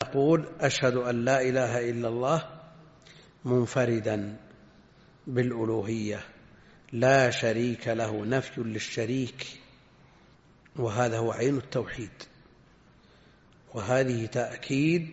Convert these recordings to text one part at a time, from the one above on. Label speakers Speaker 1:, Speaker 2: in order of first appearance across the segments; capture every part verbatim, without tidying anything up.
Speaker 1: نقول أشهد أن لا إله إلا الله منفردا بالألوهية لا شريك له، نفي للشريك، وهذا هو عين التوحيد. وهذه تأكيد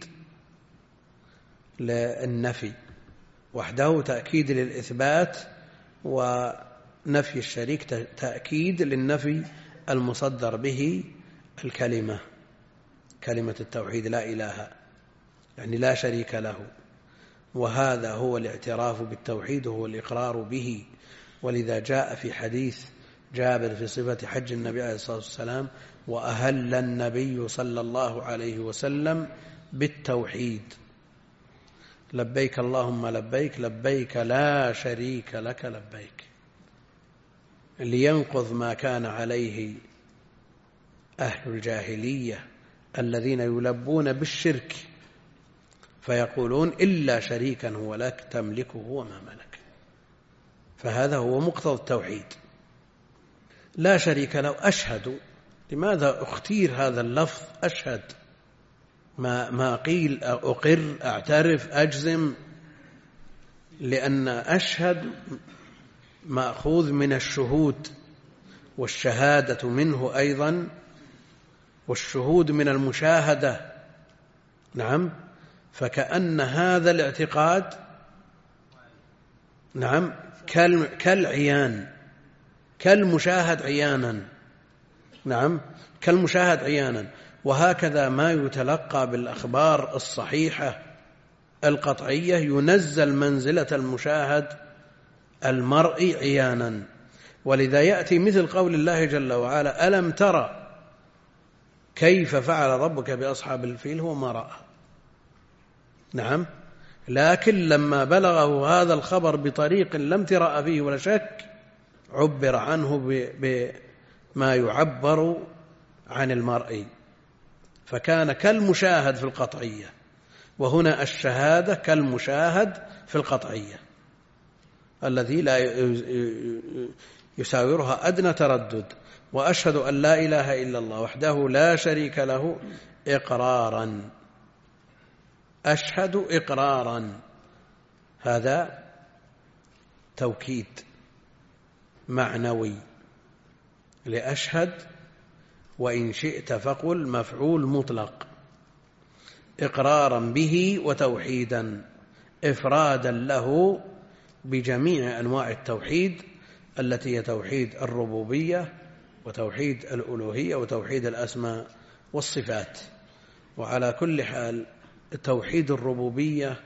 Speaker 1: للنفي وحده، تأكيد للإثبات، ونفي الشريك تأكيد للنفي المصدر به الكلمة، كلمة التوحيد لا إله، يعني لا شريك له. وهذا هو الاعتراف بالتوحيد وهو الإقرار به. ولذا جاء في حديث جابر في صفة حج النبي عليه الصلاة والسلام: وأهل النبي صلى الله عليه وسلم بالتوحيد، لبيك اللهم لبيك لبيك لا شريك لك لبيك، لينقض ما كان عليه أهل الجاهلية الذين يلبون بالشرك فيقولون إلا شريكا هو لك تملكه وما ملك. فهذا هو مقتضى التوحيد، لا شريك له. أشهد، لماذا اختير هذا اللفظ أشهد؟ ما, ما قيل أقر، أعترف، أجزم، لأن أشهد مأخوذ من الشهود، والشهادة منه أيضا، والشهود من المشاهدة. نعم، فكأن هذا الاعتقاد نعم كالعيان، كالمشاهد عيانا. نعم، كالمشاهد عيانا. وهكذا ما يتلقى بالأخبار الصحيحة القطعية ينزل منزلة المشاهد المرئي عيانا. ولذا يأتي مثل قول الله جل وعلا: ألم ترى كيف فعل ربك بأصحاب الفيل؟ هو ما رأى. نعم، لكن لما بلغه هذا الخبر بطريق لم ترأ فيه ولا شك عبر عنه بما يعبر عن المرئي، فكان كالمشاهد في القطعية. وهنا الشهادة كالمشاهد في القطعية الذي لا يساورها أدنى تردد. وأشهد أن لا إله إلا الله وحده لا شريك له إقرارا، أشهد إقرارا، هذا توكيد معنوي لأشهد، وإن شئت فقل مفعول مطلق، إقرارا به وتوحيدا، إفرادا له بجميع أنواع التوحيد التي هي توحيد الربوبية وتوحيد الألوهية وتوحيد الأسماء والصفات. وعلى كل حال توحيد الربوبية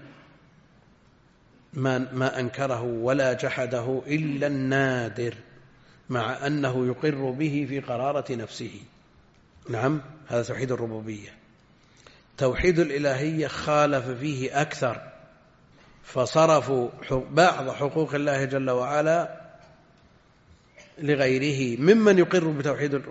Speaker 1: ما أنكره ولا جحده إلا النادر، مع أنه يقر به في قرارة نفسه. نعم، هذا توحيد الربوبية. توحيد الإلهية خالف فيه أكثر، فصرفوا بعض حقوق الله جل وعلا لغيره ممن يقر بتوحيد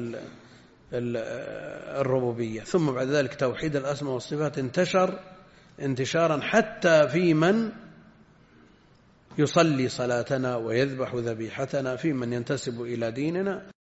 Speaker 1: الربوبية. ثم بعد ذلك توحيد الأسماء والصفات انتشر انتشارا حتى في من يصلي صلاتنا ويذبح ذبيحتنا، في من ينتسب إلى ديننا.